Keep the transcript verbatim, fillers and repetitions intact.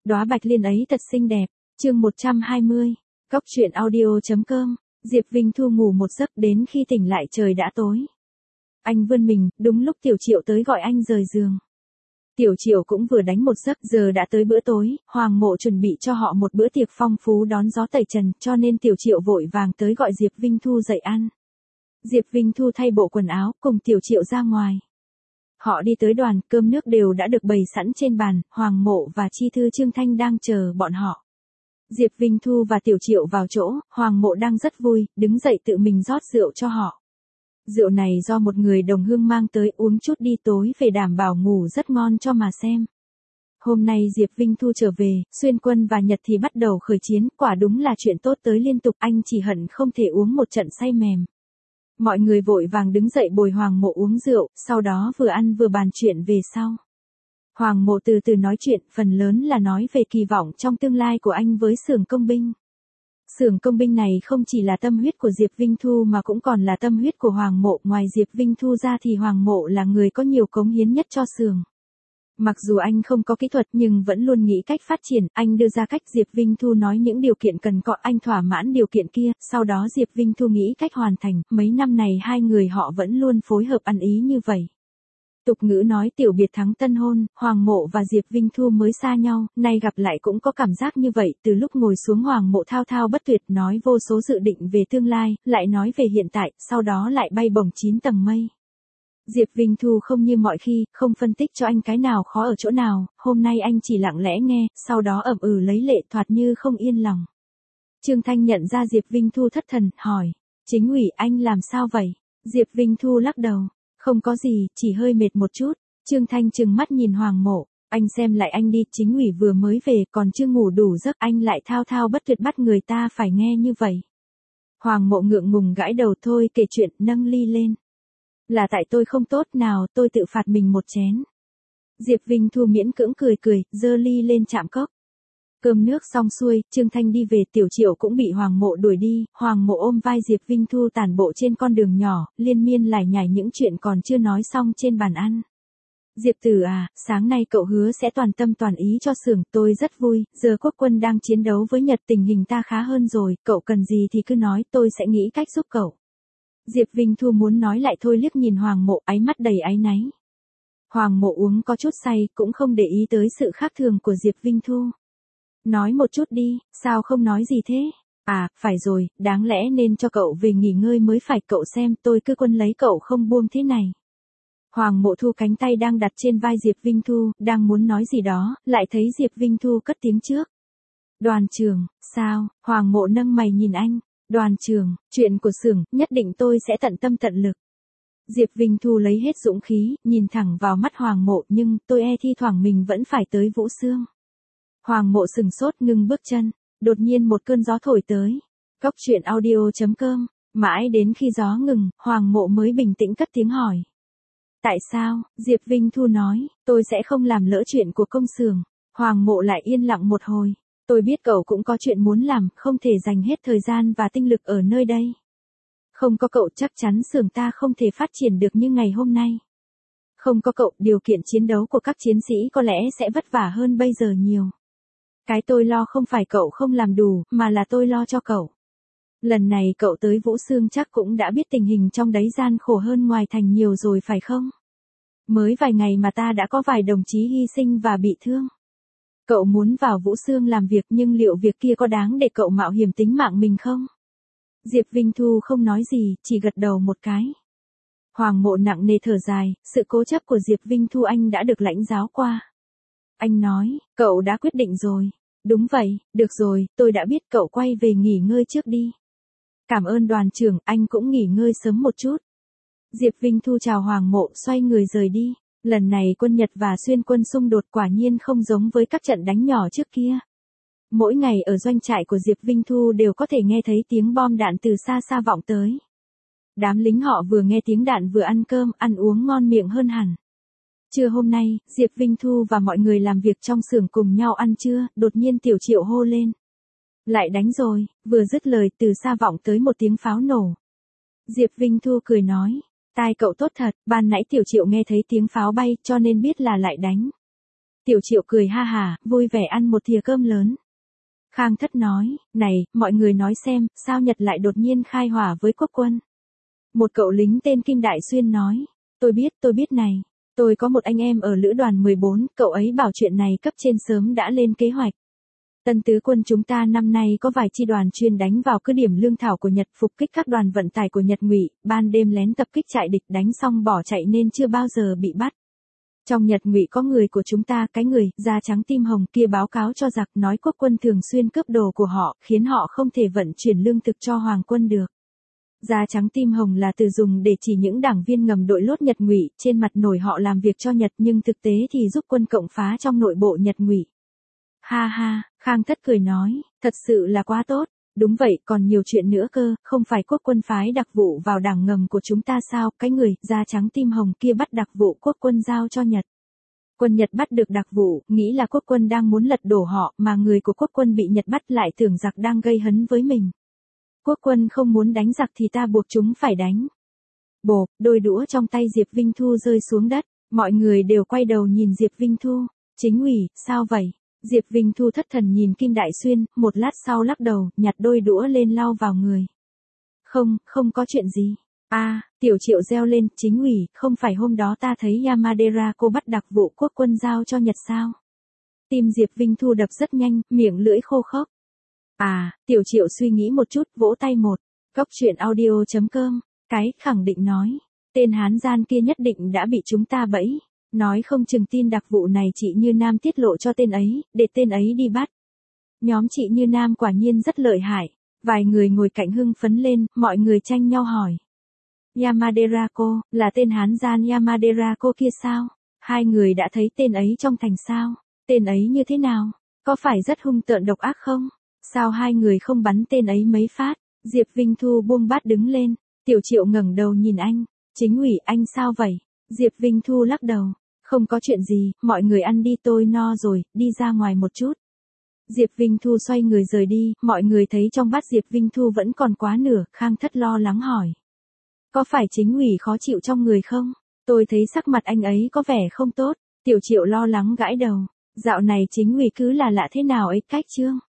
Đóa bạch liên ấy thật xinh đẹp. Chương một trăm hai mươi. Cóc truyện audio chấm com. Diệp Vinh Thu ngủ một giấc, đến khi tỉnh lại trời đã tối. Anh vươn mình, đúng lúc Tiểu Triệu tới gọi anh rời giường. Tiểu Triệu cũng vừa đánh một giấc, giờ đã tới bữa tối, Hoàng Mộ chuẩn bị cho họ một bữa tiệc phong phú đón gió tẩy trần, cho nên Tiểu Triệu vội vàng tới gọi Diệp Vinh Thu dậy ăn. Diệp Vinh Thu thay bộ quần áo, cùng Tiểu Triệu ra ngoài. Họ đi tới đoàn, cơm nước đều đã được bày sẵn trên bàn, Hoàng Mộ và Chi Thư Trương Thanh đang chờ bọn họ. Diệp Vinh Thu và Tiểu Triệu vào chỗ, Hoàng Mộ đang rất vui, đứng dậy tự mình rót rượu cho họ. Rượu này do một người đồng hương mang tới, uống chút đi tối về đảm bảo ngủ rất ngon cho mà xem. Hôm nay Diệp Vinh Thu trở về, Xuyên Quân và Nhật thì bắt đầu khởi chiến, quả đúng là chuyện tốt tới liên tục, anh chỉ hận không thể uống một trận say mềm. Mọi người vội vàng đứng dậy bồi Hoàng Mộ uống rượu, sau đó vừa ăn vừa bàn chuyện về sau. Hoàng Mộ từ từ nói chuyện, phần lớn là nói về kỳ vọng trong tương lai của anh với xưởng công binh. Xưởng công binh này không chỉ là tâm huyết của Diệp Vinh Thu mà cũng còn là tâm huyết của Hoàng Mộ, ngoài Diệp Vinh Thu ra thì Hoàng Mộ là người có nhiều cống hiến nhất cho xưởng. Mặc dù anh không có kỹ thuật nhưng vẫn luôn nghĩ cách phát triển, anh đưa ra cách, Diệp Vinh Thu nói những điều kiện cần có, anh thỏa mãn điều kiện kia, sau đó Diệp Vinh Thu nghĩ cách hoàn thành, mấy năm này hai người họ vẫn luôn phối hợp ăn ý như vậy. Tục ngữ nói tiểu biệt thắng tân hôn, Hoàng Mộ và Diệp Vinh Thu mới xa nhau, nay gặp lại cũng có cảm giác như vậy, từ lúc ngồi xuống Hoàng Mộ thao thao bất tuyệt nói vô số dự định về tương lai, lại nói về hiện tại, sau đó lại bay bổng chín tầng mây. Diệp Vinh Thu không như mọi khi, không phân tích cho anh cái nào khó ở chỗ nào, hôm nay anh chỉ lặng lẽ nghe, sau đó ậm ừ lấy lệ, thoạt như không yên lòng. Trương Thanh nhận ra Diệp Vinh Thu thất thần, hỏi, Chính ủy anh làm sao vậy? Diệp Vinh Thu lắc đầu, không có gì, chỉ hơi mệt một chút. Trương Thanh trừng mắt nhìn Hoàng Mộ, anh xem lại anh đi, Chính ủy vừa mới về còn chưa ngủ đủ giấc, anh lại thao thao bất tuyệt bắt người ta phải nghe như vậy. Hoàng Mộ ngượng ngùng gãi đầu, thôi kể chuyện, nâng ly lên. Là tại tôi không tốt, nào tôi tự phạt mình một chén. Diệp Vinh Thu miễn cưỡng cười cười, giơ ly lên chạm cốc. Cơm nước xong xuôi, Trương Thanh đi về, Tiểu Triệu cũng bị Hoàng Mộ đuổi đi, Hoàng Mộ ôm vai Diệp Vinh Thu tản bộ trên con đường nhỏ, liên miên lải nhải những chuyện còn chưa nói xong trên bàn ăn. Diệp Tử à, sáng nay cậu hứa sẽ toàn tâm toàn ý cho xưởng, tôi rất vui, giờ Quốc quân đang chiến đấu với Nhật, tình hình ta khá hơn rồi, cậu cần gì thì cứ nói, tôi sẽ nghĩ cách giúp cậu. Diệp Vinh Thu muốn nói lại thôi, liếc nhìn Hoàng Mộ, ánh mắt đầy áy náy. Hoàng Mộ uống có chút say, cũng không để ý tới sự khác thường của Diệp Vinh Thu. Nói một chút đi, sao không nói gì thế? À, phải rồi, đáng lẽ nên cho cậu về nghỉ ngơi mới phải, cậu xem tôi cứ quân lấy cậu không buông thế này. Hoàng Mộ thu cánh tay đang đặt trên vai Diệp Vinh Thu, đang muốn nói gì đó, lại thấy Diệp Vinh Thu cất tiếng trước. Đoàn trưởng, sao? Hoàng Mộ nâng mày nhìn anh. Đoàn trưởng, chuyện của xưởng, nhất định tôi sẽ tận tâm tận lực. Diệp Vinh Thu lấy hết dũng khí, nhìn thẳng vào mắt Hoàng Mộ, nhưng tôi e thi thoảng mình vẫn phải tới Vũ Xương. Hoàng Mộ sừng sốt, ngừng bước chân, đột nhiên một cơn gió thổi tới. Cóc truyện audio chấm com, mãi đến khi gió ngừng, Hoàng Mộ mới bình tĩnh cất tiếng hỏi. Tại sao? Diệp Vinh Thu nói, tôi sẽ không làm lỡ chuyện của công xưởng. Hoàng Mộ lại yên lặng một hồi. Tôi biết cậu cũng có chuyện muốn làm, không thể dành hết thời gian và tinh lực ở nơi đây. Không có cậu chắc chắn xưởng ta không thể phát triển được như ngày hôm nay. Không có cậu, điều kiện chiến đấu của các chiến sĩ có lẽ sẽ vất vả hơn bây giờ nhiều. Cái tôi lo không phải cậu không làm đủ, mà là tôi lo cho cậu. Lần này cậu tới Vũ Xương chắc cũng đã biết tình hình trong đấy gian khổ hơn ngoài thành nhiều rồi phải không? Mới vài ngày mà ta đã có vài đồng chí hy sinh và bị thương. Cậu muốn vào Vũ Xương làm việc, nhưng liệu việc kia có đáng để cậu mạo hiểm tính mạng mình không? Diệp Vinh Thu không nói gì, chỉ gật đầu một cái. Hoàng Mộ nặng nề thở dài, sự cố chấp của Diệp Vinh Thu anh đã được lãnh giáo qua. Anh nói, cậu đã quyết định rồi. Đúng vậy, được rồi, tôi đã biết, cậu quay về nghỉ ngơi trước đi. Cảm ơn đoàn trưởng, anh cũng nghỉ ngơi sớm một chút. Diệp Vinh Thu chào Hoàng Mộ, xoay người rời đi. Lần này quân Nhật và Xuyên quân xung đột quả nhiên không giống với các trận đánh nhỏ trước kia. Mỗi ngày ở doanh trại của Diệp Vinh Thu đều có thể nghe thấy tiếng bom đạn từ xa xa vọng tới. Đám lính họ vừa nghe tiếng đạn vừa ăn cơm, ăn uống ngon miệng hơn hẳn. Trưa hôm nay, Diệp Vinh Thu và mọi người làm việc trong xưởng cùng nhau ăn trưa, đột nhiên Tiểu Triệu hô lên. Lại đánh rồi, vừa dứt lời từ xa vọng tới một tiếng pháo nổ. Diệp Vinh Thu cười nói. Tai cậu tốt thật, ban nãy Tiểu Triệu nghe thấy tiếng pháo bay cho nên biết là lại đánh. Tiểu Triệu cười ha hả, vui vẻ ăn một thìa cơm lớn. Khang Thất nói, này, mọi người nói xem, sao Nhật lại đột nhiên khai hỏa với quốc quân? Một cậu lính tên Kim Đại Xuyên nói, tôi biết, tôi biết này. Tôi có một anh em ở lữ đoàn mười bốn, cậu ấy bảo chuyện này cấp trên sớm đã lên kế hoạch. Tân tứ quân chúng ta năm nay có vài chi đoàn chuyên đánh vào cứ điểm lương thảo của Nhật, phục kích các đoàn vận tải của Nhật Ngụy, ban đêm lén tập kích trại địch, đánh xong bỏ chạy nên chưa bao giờ bị bắt. Trong Nhật Ngụy có người của chúng ta, cái người da trắng tim hồng kia báo cáo cho giặc, nói quốc quân thường xuyên cướp đồ của họ, khiến họ không thể vận chuyển lương thực cho hoàng quân được. Da trắng tim hồng là từ dùng để chỉ những đảng viên ngầm đội lốt Nhật Ngụy, trên mặt nổi họ làm việc cho Nhật nhưng thực tế thì giúp quân cộng phá trong nội bộ Nhật Ngụy. Ha ha, Khang Thất cười nói, thật sự là quá tốt. Đúng vậy, còn nhiều chuyện nữa cơ, không phải quốc quân phái đặc vụ vào đảng ngầm của chúng ta sao, cái người da trắng tim hồng kia bắt đặc vụ quốc quân giao cho Nhật. Quân Nhật bắt được đặc vụ, nghĩ là quốc quân đang muốn lật đổ họ, mà người của quốc quân bị Nhật bắt lại tưởng giặc đang gây hấn với mình. Quốc quân không muốn đánh giặc thì ta buộc chúng phải đánh. Bộp, đôi đũa trong tay Diệp Vinh Thu rơi xuống đất, mọi người đều quay đầu nhìn Diệp Vinh Thu. Chính ủy, sao vậy? Diệp Vinh Thu thất thần nhìn Kim Đại Xuyên, một lát sau lắc đầu, nhặt đôi đũa lên lau vào người. Không, không có chuyện gì. A, à, Tiểu Triệu reo lên, chính ủy, không phải hôm đó ta thấy Yamadera cô bắt đặc vụ quốc quân giao cho Nhật sao? Tim Diệp Vinh Thu đập rất nhanh, miệng lưỡi khô khốc. À, Tiểu Triệu suy nghĩ một chút, vỗ tay một. Góc truyện audio chấm com, cái khẳng định nói, tên hán gian kia nhất định đã bị chúng ta bẫy. Nói không chừng tin đặc vụ này chị Như Nam tiết lộ cho tên ấy, để tên ấy đi bắt. Nhóm chị Như Nam quả nhiên rất lợi hại. Vài người ngồi cạnh hưng phấn lên, mọi người tranh nhau hỏi. Yamadera cô, là tên hán gian Yamadera cô kia sao? Hai người đã thấy tên ấy trong thành sao? Tên ấy như thế nào? Có phải rất hung tợn độc ác không? Sao hai người không bắn tên ấy mấy phát? Diệp Vinh Thu buông bát đứng lên. Tiểu Triệu ngẩng đầu nhìn anh. Chính ủy, anh sao vậy? Diệp Vinh Thu lắc đầu. Không có chuyện gì, mọi người ăn đi, tôi no rồi, đi ra ngoài một chút. Diệp Vinh Thu xoay người rời đi, mọi người thấy trong bát Diệp Vinh Thu vẫn còn quá nửa, Khang Thất lo lắng hỏi. Có phải chính ủy khó chịu trong người không? Tôi thấy sắc mặt anh ấy có vẻ không tốt. Tiểu Triệu lo lắng gãi đầu. Dạo này chính ủy cứ là lạ thế nào ấy, cách chương.